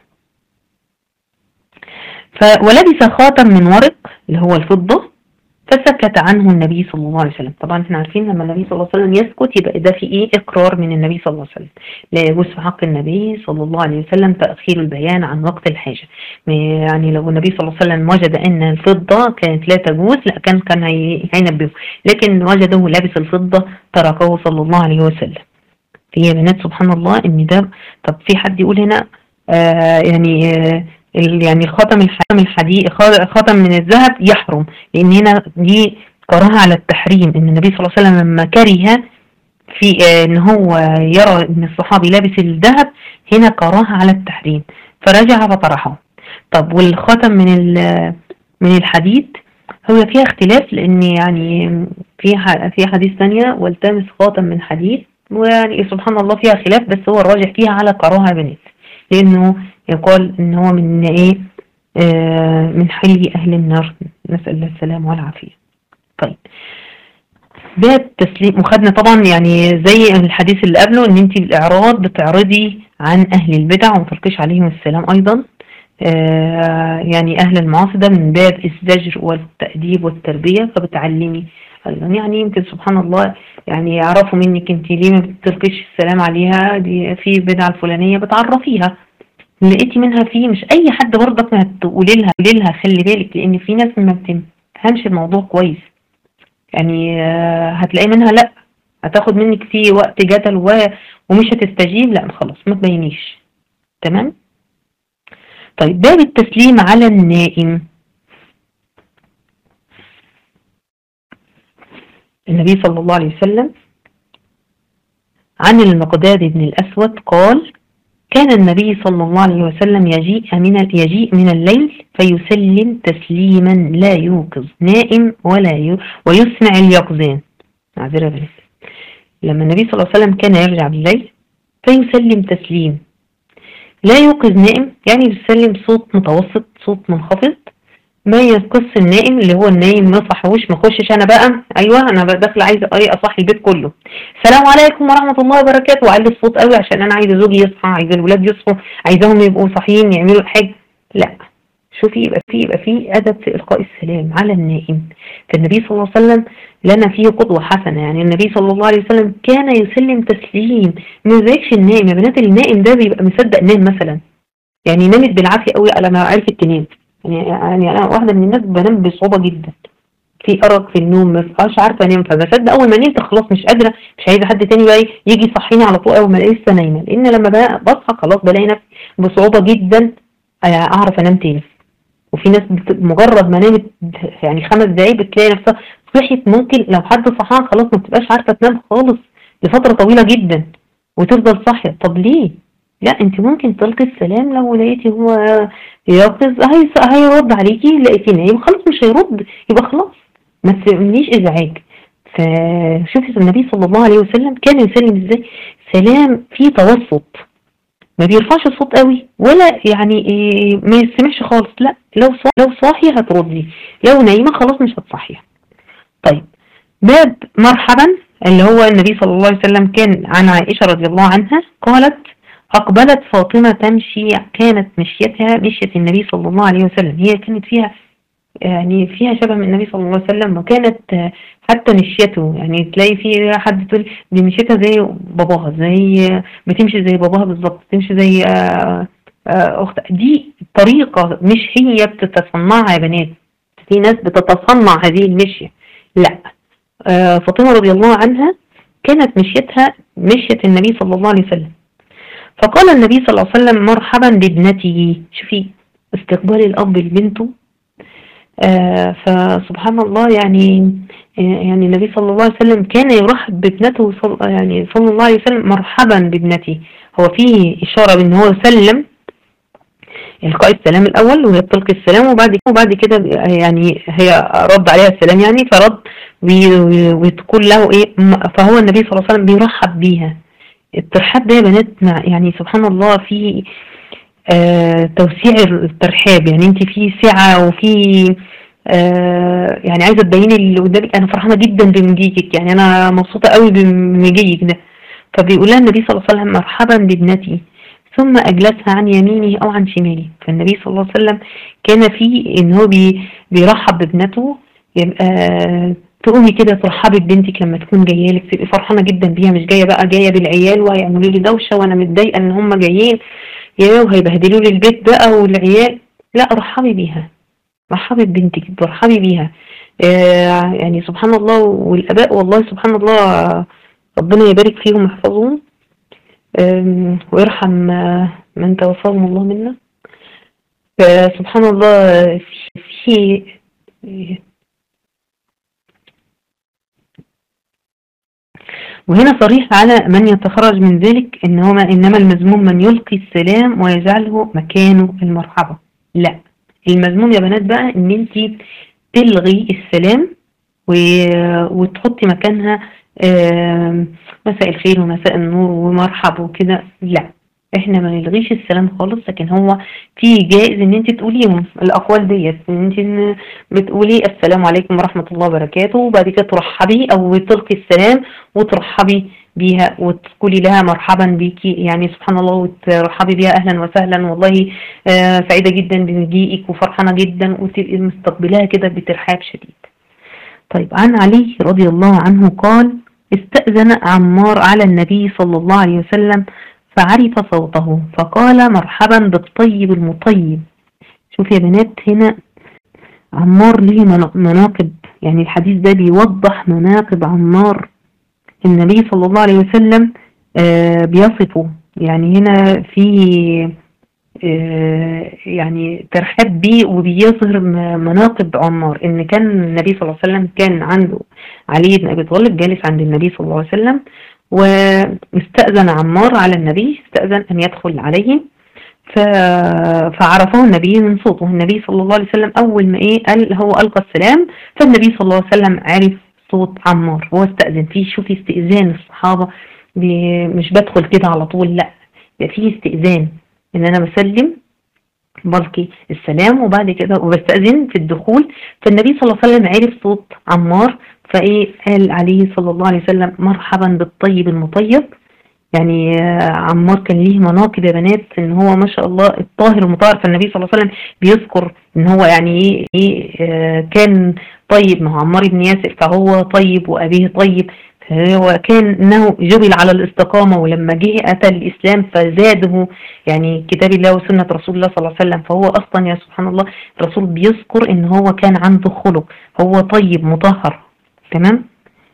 ولبس خاتم من ورق اللي هو الفضة، فسكت عنه النبي صلى الله عليه وسلم. طبعا احنا عارفين لما النبي صلى الله عليه وسلم يسكت يبقى ده في ايه؟ اقرار من النبي صلى الله عليه وسلم. لا يجوز في حق النبي صلى الله عليه وسلم تأخير البيان عن وقت الحاجة، يعني لو النبي صلى الله عليه وسلم وجد ان الفضة كانت لا تجوز لا كان كان هينبهه، لكن وجده لابس الفضة تركه صلى الله عليه وسلم. في بنات سبحان الله ان ده، طب في حد يقول هنا آه يعني آه يعني الخاتم الحديد خاتم من الذهب يحرم، لان هنا دي كراهة على التحريم، ان النبي صلى الله عليه وسلم لما كره في ان هو يرى ان الصحابي لابس الذهب، هنا كراهة على التحريم فرجع فطرحه. طب والخاتم من من الحديد هو فيها اختلاف، لان يعني في في حديث ثانية والتمس خاتم من حديد، ويعني سبحان الله فيها خلاف، بس هو الراجح فيها على كراهة يا بنات، لانه يقال ان هو من ايه؟ آه من حلي اهل النار، نسأل الله السلام والعافية. طيب باب تسليم، وخدنا طبعا يعني زي الحديث اللي قبله ان انت الاعراض بتعرضي عن اهل البدع وما تلقيش عليهم السلام ايضا. آه يعني اهل المعاصي ده من باب الزجر والتأديب والتربية، فبتعلمي يعني يمكن سبحان الله يعني يعرفوا منك انت ليه ما بتلقيش السلام عليها، دي في بدعة الفلانية بتعرفيها، لقيتي منها فيه مش اي حد برضك ما تقولي لها قولي لها خلي بالك، لان في ناس ما بتفهمش الموضوع كويس، يعني هتلاقي منها لا هتاخد منك فيه وقت جدل ومش هتستجيب، لا خلاص ما تبينيش. تمام. طيب باب التسليم على النائم. النبي صلى الله عليه وسلم عن المقداد بن الأسود قال كان النبي صلى الله عليه وسلم يجيء من يجيء من الليل فيسلم تسليما لا يوقظ نائم ولا ي... ويسمع اليقظان. معذرة بنات، لما النبي صلى الله عليه وسلم كان يرجع بالليل فيسلم تسليم لا يوقظ نائم، يعني يسلم صوت متوسط صوت منخفض ما ينقص النائم، اللي هو النايم ما صحوش ما خشش انا بقى ايوه انا داخله عايزه ايه اصحي البيت كله السلام عليكم ورحمه الله وبركاته واعلي الصوت قوي عشان انا عايزه زوجي يصحى، عايزه الولاد يصحوا، عايزاهم يبقوا صاحيين يعملوا حاجه. لا، شوفي يبقى في يبقى في ادب في القاء السلام على النائم. فالنبي صلى الله عليه وسلم لنا فيه قدوه حسنه، يعني النبي صلى الله عليه وسلم كان يسلم تسليم ما زيكش النائم يا بنات. النائم ده بيبقى مصدق نام مثلا، يعني نامت بالعافيه قوي على ما عرفت تنام، يعني يعني انا واحده من الناس بنام بصعوبه جدا، في ارق في النوم ما بقاش عارفه انام، فبصدق اول ما نمت خلاص مش قادره مش عايزه حد تاني بقى يجي يصحيني على طول اول ما الاقي لسه نايمه، لان لما بقى بصحى خلاص بلاقي نفسي بصعوبه جدا اعرف انام تاني. وفي ناس مجرد ما نامت يعني خمس دقايق بتلاقي نفسها صحيت، ممكن لو حد صحاها خلاص ما بتبقاش عارفه تنام خالص لفتره طويله جدا وتفضل صاحيه. طب ليه؟ لا انت ممكن تلقي السلام لو لقيتي هو يقظ هيرد عليكي، لقيتي نايم خلاص مش هيرد يبقى خلاص ما تعمليش ازعاج. فشوفي النبي صلى الله عليه وسلم كان يسلم ازاي؟ سلام فيه توسط، ما بيرفعش الصوت قوي ولا يعني إيه ما يسمعش خالص، لا لو صاحي لو صاحي هتردي، لو نايمه خلاص مش هتصحيها. طيب باب مرحبا، اللي هو النبي صلى الله عليه وسلم كان عن عائشة رضي الله عنها قالت: أقبلت فاطمة تمشي، كانت مشيتها مشية النبي صلى الله عليه وسلم، هي كانت فيها يعني فيها شبه من النبي صلى الله عليه وسلم، وكانت حتى مشيته يعني تلاقي في حد تقول دي مشيتها زي باباها، زي بتمشي زي باباها بالظبط، تمشي زي آه، آه، أخت. دي طريقة مش هي بتتصنعها يا بنات، في ناس بتتصنع هذه المشية، لا. آه، فاطمة رضي الله عنها كانت مشيتها مشية النبي صلى الله عليه وسلم. فقال النبي صلى الله عليه وسلم: مرحبا بابنته. شوفي استقبال الأب لبنته. آه فسبحان الله يعني، يعني النبي صلى الله عليه وسلم كان يرحب بابنته صل يعني صلى الله عليه وسلم: مرحبا بابنته. هو فيه إشارة بأن هو سلم إلقاء السلام الأول، وهي بتلقي السلام، وبعد وبعد كده يعني هي رد عليها السلام يعني، فرد وتقول له إيه. فهو النبي صلى الله عليه وسلم بيرحب بيها. الترحاب ده يا بنات يعني سبحان الله فيه آه توسيع الترحاب، يعني انت في سعة وفي آه يعني عايزة تبيني اللي قدامك انا فرحانة جدا بمجيئك، يعني انا مبسوطة قوي بمجيئك ده. فبيقول لها النبي صلى الله عليه وسلم: مرحبا بابنتي، ثم اجلسها عن يمينه او عن شماله. فالنبي صلى الله عليه وسلم كان في ان هو بي بيرحب بابنته، يبقى تقومي كده ترحبي ببنتك لما تكون جايه لك، تبقي فرحانه جدا بيها، مش جايه بقى جايه بالعيال وهيعملوا لي دوشه وانا متضايقه ان هم جايين يا وهيبهدلوا لي البيت بقى والعيال. لا، رحبي بيها، رحبي ببنتك، ترحبي بيها. آه يعني سبحان الله، والاباء والله سبحان الله ربنا يبارك فيهم ويحفظهم ويرحم من توفاهم الله منا. فسبحان الله في وهنا صريح على من يتخرج من ذلك ان هو انما المذموم من يلقي السلام ويجعله مكانه المرحبا. لا، المذموم يا بنات بقى ان انت تلغي السلام وتحطي مكانها مساء الخير ومساء النور ومرحب وكده. لا، احنا ما نلغيش السلام خالص، لكن هو في جائز ان انت تقوليهم الاقوال ديت، ان انت بتقولي السلام عليكم ورحمة الله وبركاته، وبعد كده ترحبي او تلقي السلام وترحبي بيها وتقولي لها مرحبا بيكي، يعني سبحان الله، وترحبي بيها اهلا وسهلا، والله آه سعيدة جدا بمجيئك وفرحانة جدا، وتبقي مستقبلها كده بترحاب شديد. طيب، عن علي رضي الله عنه قال: استأذن عمار على النبي صلى الله عليه وسلم فعرف صوته فقال: مرحبا بالطيب المطيب. شوف يا بنات، هنا عمار ليه مناقب، يعني الحديث ده بيوضح مناقب عمار. النبي صلى الله عليه وسلم آه بيصفه، يعني هنا في آه يعني ترحب بيه وبيظهر مناقب عمار. ان كان النبي صلى الله عليه وسلم كان عنده علي بن ابي طالب جالس عند النبي صلى الله عليه وسلم، واستأذن عمار على النبي، استأذن ان يدخل عليه، فعرفه النبي من صوته. النبي صلى الله عليه وسلم اول ما ايه قال هو القى السلام، فالنبي صلى الله عليه وسلم عرف صوت عمار، هو استأذن فيه. شوفي استئذان الصحابة، مش بدخل كده على طول، لا، فيه استئذان ان انا بسلم بلقي السلام وبعد كده وبستأذن في الدخول. فالنبي صلى الله عليه وسلم عرف صوت عمار، فايه قال عليه صلى الله عليه وسلم: مرحبا بالطيب المطيب. يعني عمار كان ليه مناقب يا بنات، ان هو ما شاء الله الطاهر المطهر. فالنبي صلى الله عليه وسلم بيذكر ان هو يعني ايه كان طيب، ما هو عمار بن ياسر فهو طيب وابيه طيب، فهو كان انه جبل على الاستقامة، ولما جه اتى الاسلام فزاده يعني كتاب الله وسنة رسول الله صلى الله عليه وسلم. فهو اصلا يا سبحان الله الرسول بيذكر ان هو كان عنده خلق، هو طيب مطهر. تمام.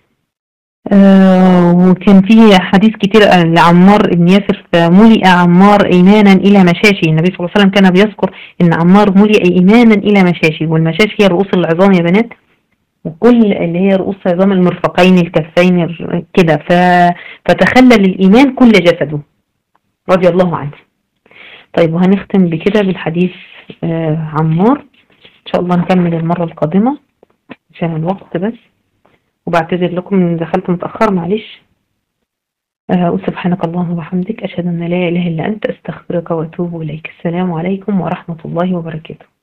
آه وكان فيه حديث كتير لعمار بن ياسر: ملئ عمار ايمانا الى مشاشي. النبي صلى الله عليه وسلم كان بيذكر ان عمار ملئ ايمانا الى مشاشي، والمشاشي هي رؤوس العظام يا بنات، وكل اللي هي رؤوس عظام المرفقين الكفين كده، فتخلل الايمان كل جسده رضي الله عنه. طيب، وهنختم بكده بالحديث آه عمار، ان شاء الله نكمل المرة القادمة عشان الوقت بس، وبعتذر لكم ان دخلت متأخر، معلش. أه سبحانك اللهم وبحمدك، أشهد أن لا إله إلا أنت، أستغفرك وأتوب إليك. السلام عليكم ورحمة الله وبركاته.